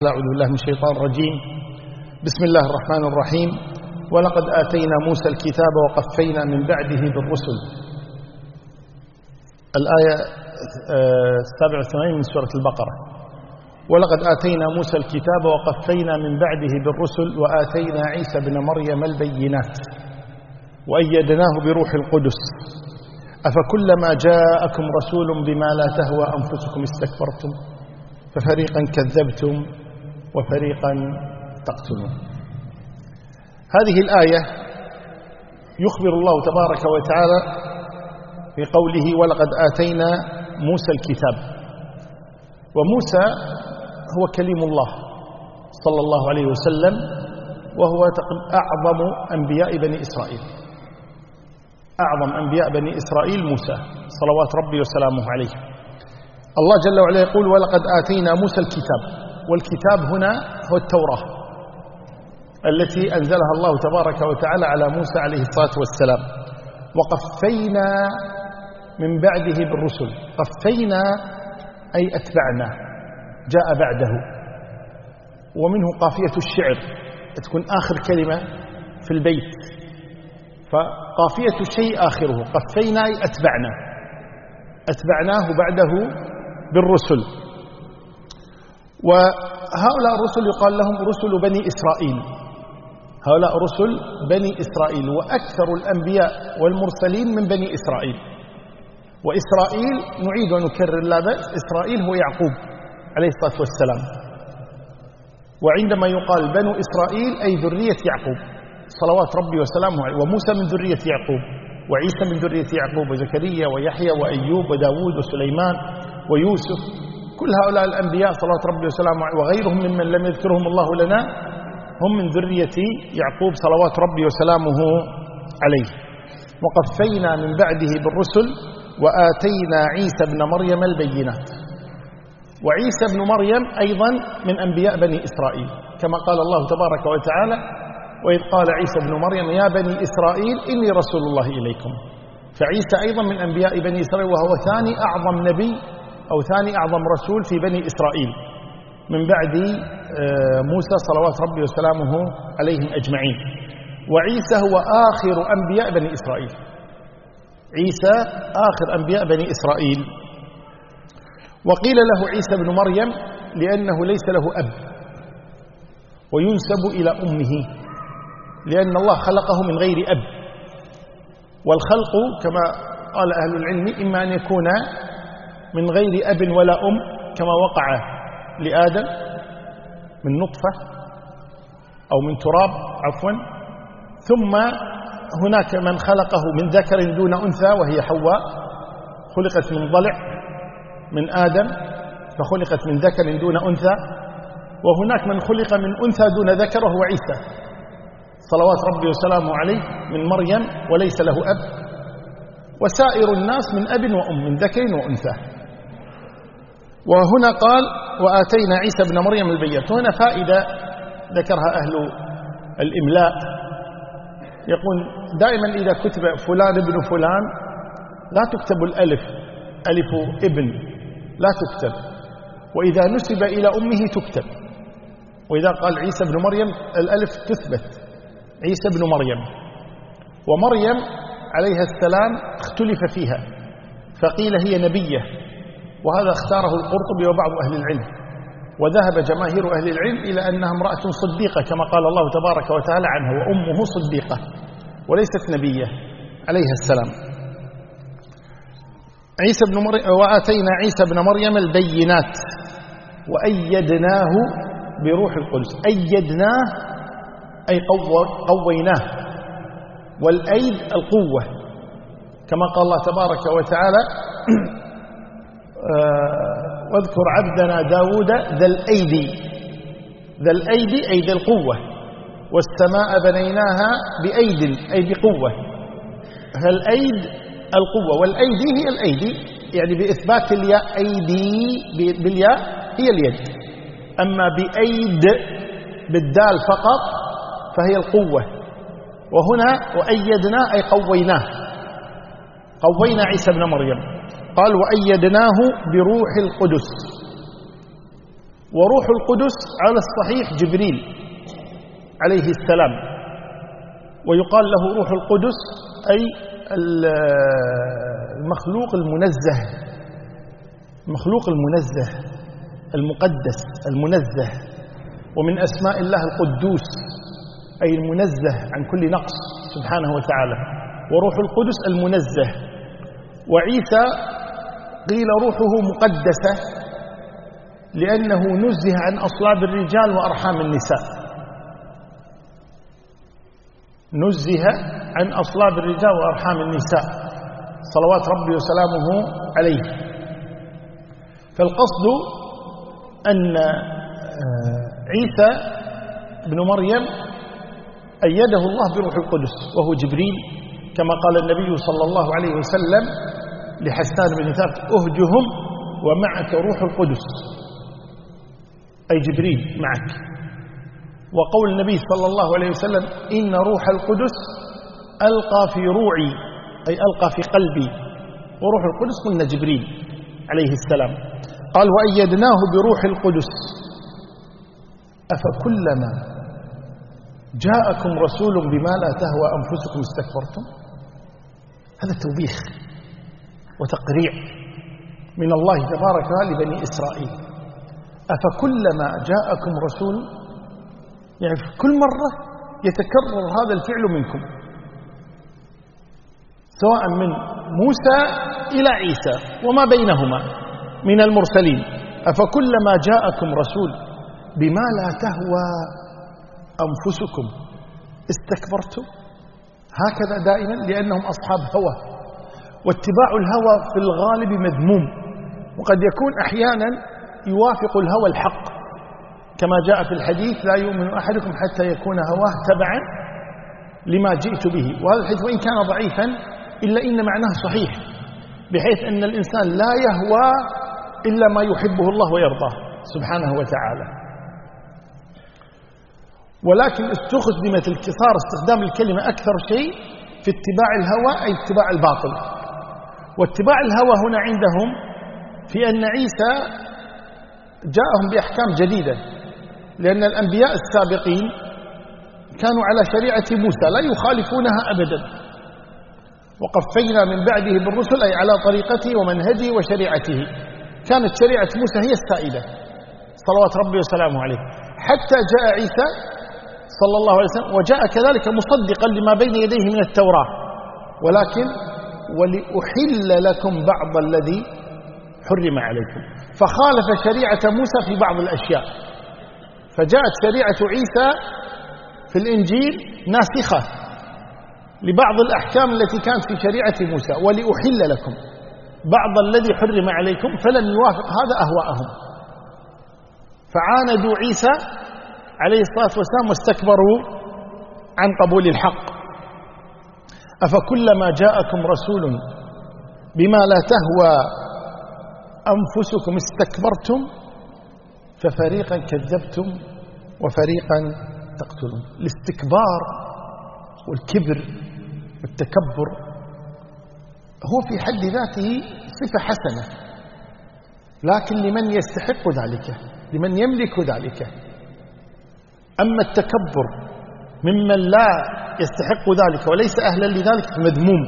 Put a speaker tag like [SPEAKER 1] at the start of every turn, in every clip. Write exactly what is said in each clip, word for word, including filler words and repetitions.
[SPEAKER 1] أعوذ بالله من الشيطان الرجيم. بسم الله الرحمن الرحيم. ولقد آتينا موسى الكتاب وقفينا من بعده بالرسل. الآية سبعة وثمانين من سورة البقرة. ولقد آتينا موسى الكتاب وقفينا من بعده بالرسل وآتينا عيسى بن مريم البينات وأيدناه بروح القدس أفكلما جاءكم رسول بما لا تهوى أنفسكم استكبرتم ففريقا كذبتم وفريقا تقتلون. هذه الآية يخبر الله تبارك وتعالى في قوله ولقد آتينا موسى الكتاب. وموسى هو كليم الله صلى الله عليه وسلم، وهو أعظم أنبياء بني إسرائيل. أعظم أنبياء بني إسرائيل موسى صلوات ربي وسلامه عليه. الله جل وعلا يقول ولقد آتينا موسى الكتاب، والكتاب هنا هو التوراة التي أنزلها الله تبارك وتعالى على موسى عليه الصلاة والسلام. وقفينا من بعده بالرسل. قفينا أي أتبعنا، جاء بعده. ومنه قافية الشعر تكون آخر كلمة في البيت، فقافية الشيء آخره. قفينا أي أتبعنا، أتبعناه بعده بالرسل. وهؤلاء الرسل يقال لهم رسل بني إسرائيل. هؤلاء رسل بني إسرائيل، وأكثر الأنبياء والمرسلين من بني إسرائيل. وإسرائيل نعيد ونكرر لا بأس، إسرائيل هو يعقوب عليه الصلاة والسلام. وعندما يقال بنو إسرائيل أي ذرية يعقوب صلوات ربي وسلامه عليه. وموسى من ذرية يعقوب، وعيسى من ذرية يعقوب، وزكريا ويحيى وأيوب وداود وسليمان ويوسف. كل هؤلاء الأنبياء صلوات ربي وسلامه عليه وغيرهم ممن لم يذكرهم الله لنا هم من ذرية يعقوب صلوات ربي وسلامه عليه. وقفينا من بعده بالرسل وآتينا عيسى بن مريم البينات. وعيسى بن مريم أيضا من أنبياء بني إسرائيل، كما قال الله تبارك وتعالى وإذ قال عيسى بن مريم يا بني إسرائيل إني رسول الله إليكم. فعيسى أيضا من أنبياء بني إسرائيل، وهو ثاني أعظم نبي أو ثاني أعظم رسول في بني إسرائيل من بعد موسى صلوات ربي وسلامه عليهم أجمعين. وعيسى هو آخر أنبياء بني إسرائيل. عيسى آخر أنبياء بني إسرائيل. وقيل له عيسى بن مريم لأنه ليس له أب، وينسب إلى أمه، لأن الله خلقه من غير أب. والخلق كما قال أهل العلم إما أن يكون من غير أب ولا أم، كما وقع لآدم من نطفة أو من تراب عفوا، ثم هناك من خلقه من ذكر دون أنثى وهي حواء، خلقت من ضلع من آدم فخلقت من ذكر دون أنثى. وهناك من خلق من أنثى دون ذكر وهو عيسى صلوات ربي وسلامه عليه من مريم وليس له أب. وسائر الناس من أب وأم، من ذكر وأنثى. وهنا قال وآتينا عيسى بن مريم البينات. هنا فائدة ذكرها أهل الإملاء، يقول دائما إذا كتب فلان ابن فلان لا تكتب الألف ألف ابن، لا تكتب. وإذا نسب إلى أمه تكتب. وإذا قال عيسى بن مريم الألف تثبت، عيسى بن مريم. ومريم عليها السلام اختلف فيها، فقيل هي نبية، وهذا اختاره القرطبي وبعض أهل العلم. وذهب جماهير أهل العلم إلى أنها امرأة صديقة كما قال الله تبارك وتعالى عنها وأمه صديقة وليست نبية عليها السلام. عيسى بن مريم وآتينا عيسى بن مريم البينات وأيدناه بروح القدس. أيدناه أي قويناه، والأيد القوة، كما قال الله تبارك وتعالى واذكر عبدنا داود ذا الأيدي. ذا الأيدي أي ذا القوة. والسماء بنيناها بأيد أي بقوة. فالأيد القوة، والأيدي هي الأيدي، يعني بإثبات الياء أيدي بالياء هي اليد. أما بأيد بالدال فقط فهي القوة. وهنا وأيدنا أي قويناه، قوينا عيسى بن مريم. قال وأيدناه بروح القدس. وروح القدس على الصحيح جبريل عليه السلام، ويقال له روح القدس أي المخلوق المنزه، المخلوق المنزه المقدس المنزه، ومن أسماء الله القدوس أي المنزه عن كل نقص سبحانه وتعالى، وروح القدس المنزه. وعيسى قيل روحه مقدسة لأنه نزه عن أصلاب الرجال وأرحام النساء، نزه عن أصلاب الرجال وأرحام النساء صلوات ربي وسلامه عليه. فالقصد أن عيسى بن مريم أيده الله بروح القدس وهو جبريل، كما قال النبي صلى الله عليه وسلم لحسان بن ثابت: أهجهم ومعك روح القدس، أي جبريل معك. وقول النبي صلى الله عليه وسلم: إن روح القدس ألقى في روعي، أي ألقى في قلبي. وروح القدس قلنا جبريل عليه السلام. قال: وأيدناه بروح القدس أفكلما جاءكم رسول بما لا تهوى أنفسكم استكبرتم. هذا توبيخ وتقريع من الله تبارك وتعالى لبني إسرائيل. أفكلما جاءكم رسول، يعني في كل مرة يتكرر هذا الفعل منكم، سواء من موسى إلى عيسى وما بينهما من المرسلين. أفكلما جاءكم رسول بما لا تهوى أنفسكم استكبرتم. هكذا دائما، لأنهم أصحاب هوى، واتباع الهوى في الغالب مذموم، وقد يكون أحيانا يوافق الهوى الحق، كما جاء في الحديث: لا يؤمن أحدكم حتى يكون هواه تبعا لما جئت به. وهذا الحديث وإن كان ضعيفا إلا إن معناه صحيح، بحيث أن الإنسان لا يهوى إلا ما يحبه الله ويرضاه سبحانه وتعالى. ولكن استخدمت الكثار استخدام الكلمة أكثر شيء في اتباع الهوى، أي اتباع الباطل. واتباع الهوى هنا عندهم في أن عيسى جاءهم بأحكام جديدة، لأن الأنبياء السابقين كانوا على شريعة موسى لا يخالفونها أبدا، وقفينا من بعده بالرسل أي على طريقته ومنهجه وشريعته. كانت شريعة موسى هي السائدة صلوات ربي وسلامه عليه، حتى جاء عيسى صلى الله عليه وسلم وجاء كذلك مصدقا لما بين يديه من التوراة، ولكن ولأحل لكم بعض الذي حرم عليكم، فخالف شريعة موسى في بعض الأشياء. فجاءت شريعة عيسى في الإنجيل ناسخة لبعض الأحكام التي كانت في شريعة موسى، ولأحل لكم بعض الذي حرم عليكم، فلم يوافق هذا أهواءهم، فعاندوا عيسى عليه الصلاة والسلام واستكبروا عن قبول الحق. أفكلما جاءكم رسول بما لا تهوى أنفسكم استكبرتم ففريقا كذبتم وفريقا تقتلون. الاستكبار والكبر والتكبر هو في حد ذاته صفة حسنة، لكن لمن يستحق ذلك، لمن يملك ذلك. أما التكبر ممن لا يستحق ذلك وليس أهلا لذلك فمذموم.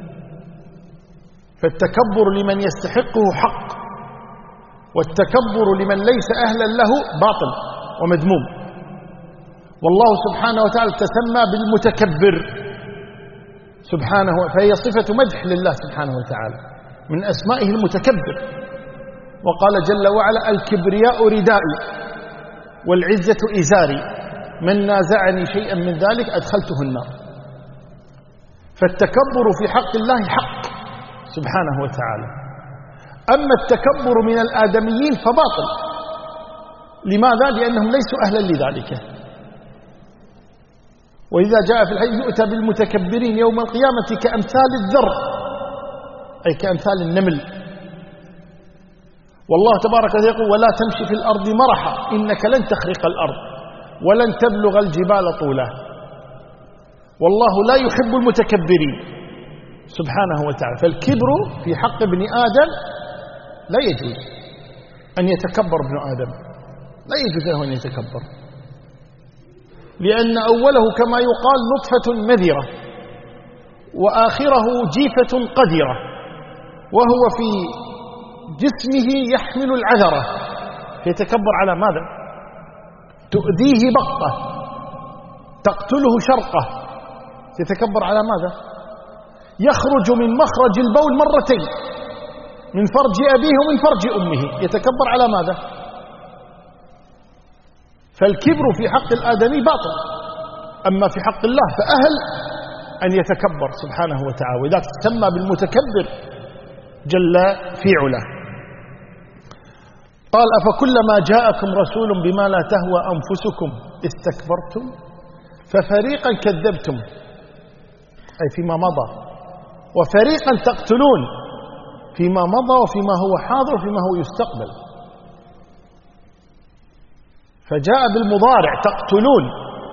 [SPEAKER 1] فالتكبر لمن يستحقه حق، والتكبر لمن ليس أهلا له باطل ومذموم. والله سبحانه وتعالى تسمى بالمتكبر سبحانه، فهي صفة مدح لله سبحانه وتعالى، من أسمائه المتكبر. وقال جل وعلا: الكبرياء ردائي والعزة إزاري، من نازعني شيئا من ذلك أدخلته النار. فالتكبر في حق الله حق سبحانه وتعالى. أما التكبر من الآدميين فباطل. لماذا؟ لأنهم ليسوا أهلا لذلك. وإذا جاء في الحديث: يؤتى بالمتكبرين يوم القيامة كأمثال الذر، أي كأمثال النمل. والله تبارك وتعالى يقول: ولا تمشي في الأرض مرحا إنك لن تخرق الأرض ولن تبلغ الجبال طولا. والله لا يحب المتكبرين سبحانه وتعالى. فالكبر في حق ابن آدم لا يجوز أن يتكبر ابن آدم، لا يجوز له أن يتكبر، لأن أوله كما يقال نطفة مذرة وآخره جيفة قذرة، وهو في جسمه يحمل العذرة، يتكبر على ماذا؟ تؤذيه بقة، تقتله شرقة، يتكبر على ماذا؟ يخرج من مخرج البول مرتين، من فرج أبيه ومن فرج أمه، يتكبر على ماذا؟ فالكبر في حق الآدمي باطل، أما في حق الله فأهل أن يتكبر سبحانه وتعالى، وذلك تسمى بالمتكبر جل في علاه. قال أفكلما جاءكم رسول بما لا تهوى أنفسكم استكبرتم ففريقا كذبتم، أي فيما مضى، وفريقا تقتلون، فيما مضى وفيما هو حاضر وفيما هو يستقبل. فجاء بالمضارع تقتلون،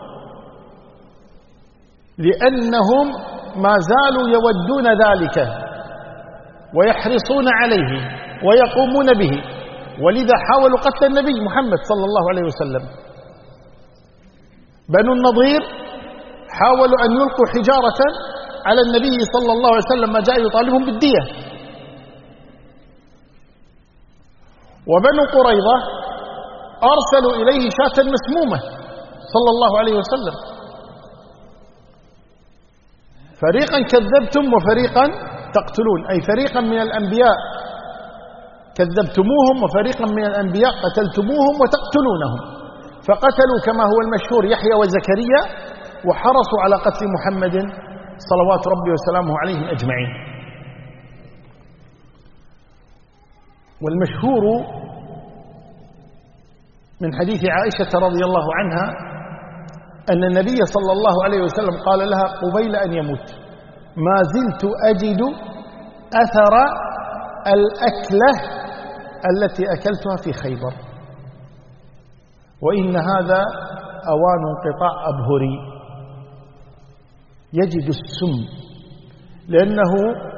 [SPEAKER 1] لأنهم ما زالوا يودون ذلك ويحرصون عليه ويقومون به، ولذا حاولوا قتل النبي محمد صلى الله عليه وسلم. بنو النضير حاولوا أن يلقوا حجارة على النبي صلى الله عليه وسلم ما جاء يطالبهم بالدية. وبنو قريظة أرسلوا إليه شاة مسمومة صلى الله عليه وسلم. فريقا كذبتم وفريقا تقتلون، أي فريقا من الأنبياء كذبتموهم وفريقا من الأنبياء قتلتموهم وتقتلونهم. فقتلوا كما هو المشهور يحيى وزكريا، وحرصوا على قتل محمد صلوات ربي وسلامه عليهم أجمعين. والمشهور من حديث عائشة رضي الله عنها أن النبي صلى الله عليه وسلم قال لها قبيل أن يموت: ما زلت أجد أثر الأكلة التي أكلتها في خيبر، وإن هذا أوان انقطاع أبهري. يجد السم، لأنه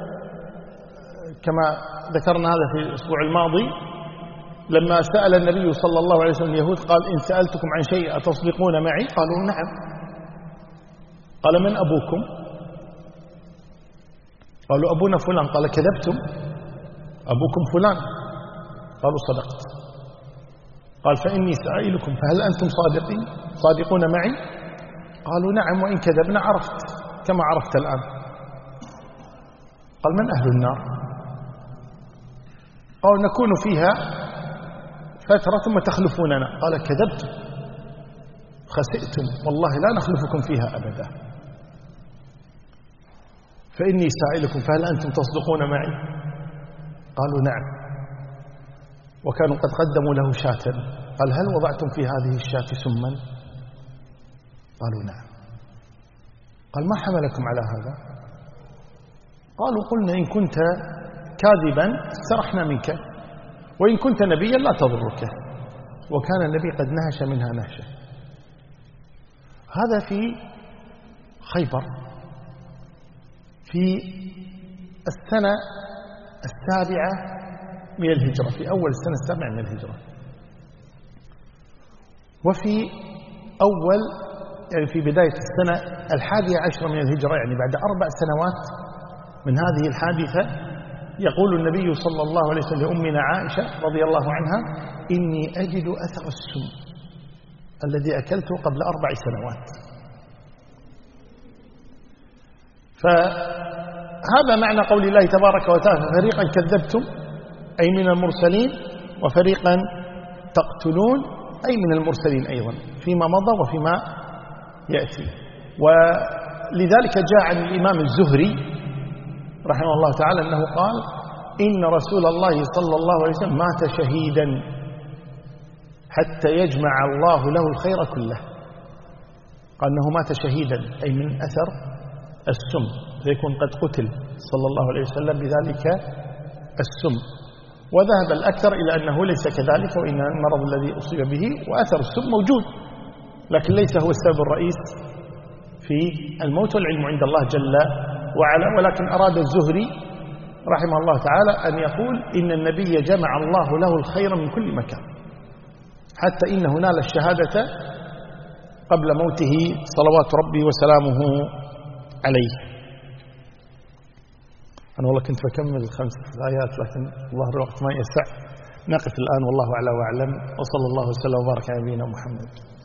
[SPEAKER 1] كما ذكرنا هذا في الأسبوع الماضي لما سأل النبي صلى الله عليه وسلم اليهود قال: إن سألتكم عن شيء أتصدقون معي؟ قالوا: نعم. قال: من أبوكم؟ قالوا: أبونا فلان. قال: كذبتم، أبوكم فلان. قالوا: صدقت. قال: فإني سائلكم فهل أنتم صادقين صادقون معي؟ قالوا: نعم، وإن كذبنا عرفت كما عرفت الآن. قال: من أهل النار؟ قالوا: نكون فيها فترة ثم تخلفوننا. قال: كذبتم، خسئتم، والله لا نخلفكم فيها أبدا. فإني سائلكم فهل أنتم تصدقون معي؟ قالوا: نعم. وكانوا قد قدموا له شاة. قال: هل وضعتم في هذه الشاة سما؟ قالوا: نعم. قال: ما حملكم على هذا؟ قالوا: قلنا إن كنت كاذبا استرحنا منك، وإن كنت نبيا لا تضرك. وكان النبي قد نهش منها نهشة. هذا في خيبر في السنة السابعة من الهجرة، في أول السنة السابعة من الهجرة. وفي أول يعني في بداية السنة الحادية عشرة من الهجرة، يعني بعد أربع سنوات من هذه الحادثة، يقول النبي صلى الله عليه وسلم لأمنا عائشة رضي الله عنها: إني أجد أثر السم الذي أكلته قبل أربع سنوات. فهذا معنى قول الله تبارك وتعالى: فريقا كذبتم أي من المرسلين، وفريقا تقتلون أي من المرسلين أيضا، فيما مضى وفيما يأتي. ولذلك جاء عن الإمام الزهري رحمه الله تعالى أنه قال: إن رسول الله صلى الله عليه وسلم مات شهيدا حتى يجمع الله له الخير كله. قال أنه مات شهيدا أي من أثر السم، فيكون قد قتل صلى الله عليه وسلم بذلك السم. وذهب الأكثر إلى أنه ليس كذلك، وإن المرض الذي أصيب به وأثر السم موجود، لكن ليس هو السبب الرئيس في الموت، والعلم عند الله جل وعلا. ولكن أراد الزهري رحمه الله تعالى أن يقول إن النبي جمع الله له الخير من كل مكان حتى إنه نال الشهادة قبل موته صلوات ربي وسلامه عليه. أنا والله كنت بكمل خمس آيات لكن الله الوقت ما يسع. نقف الآن والله أعلى وأعلم، وصلى الله وسلم وبارك على نبينا محمد.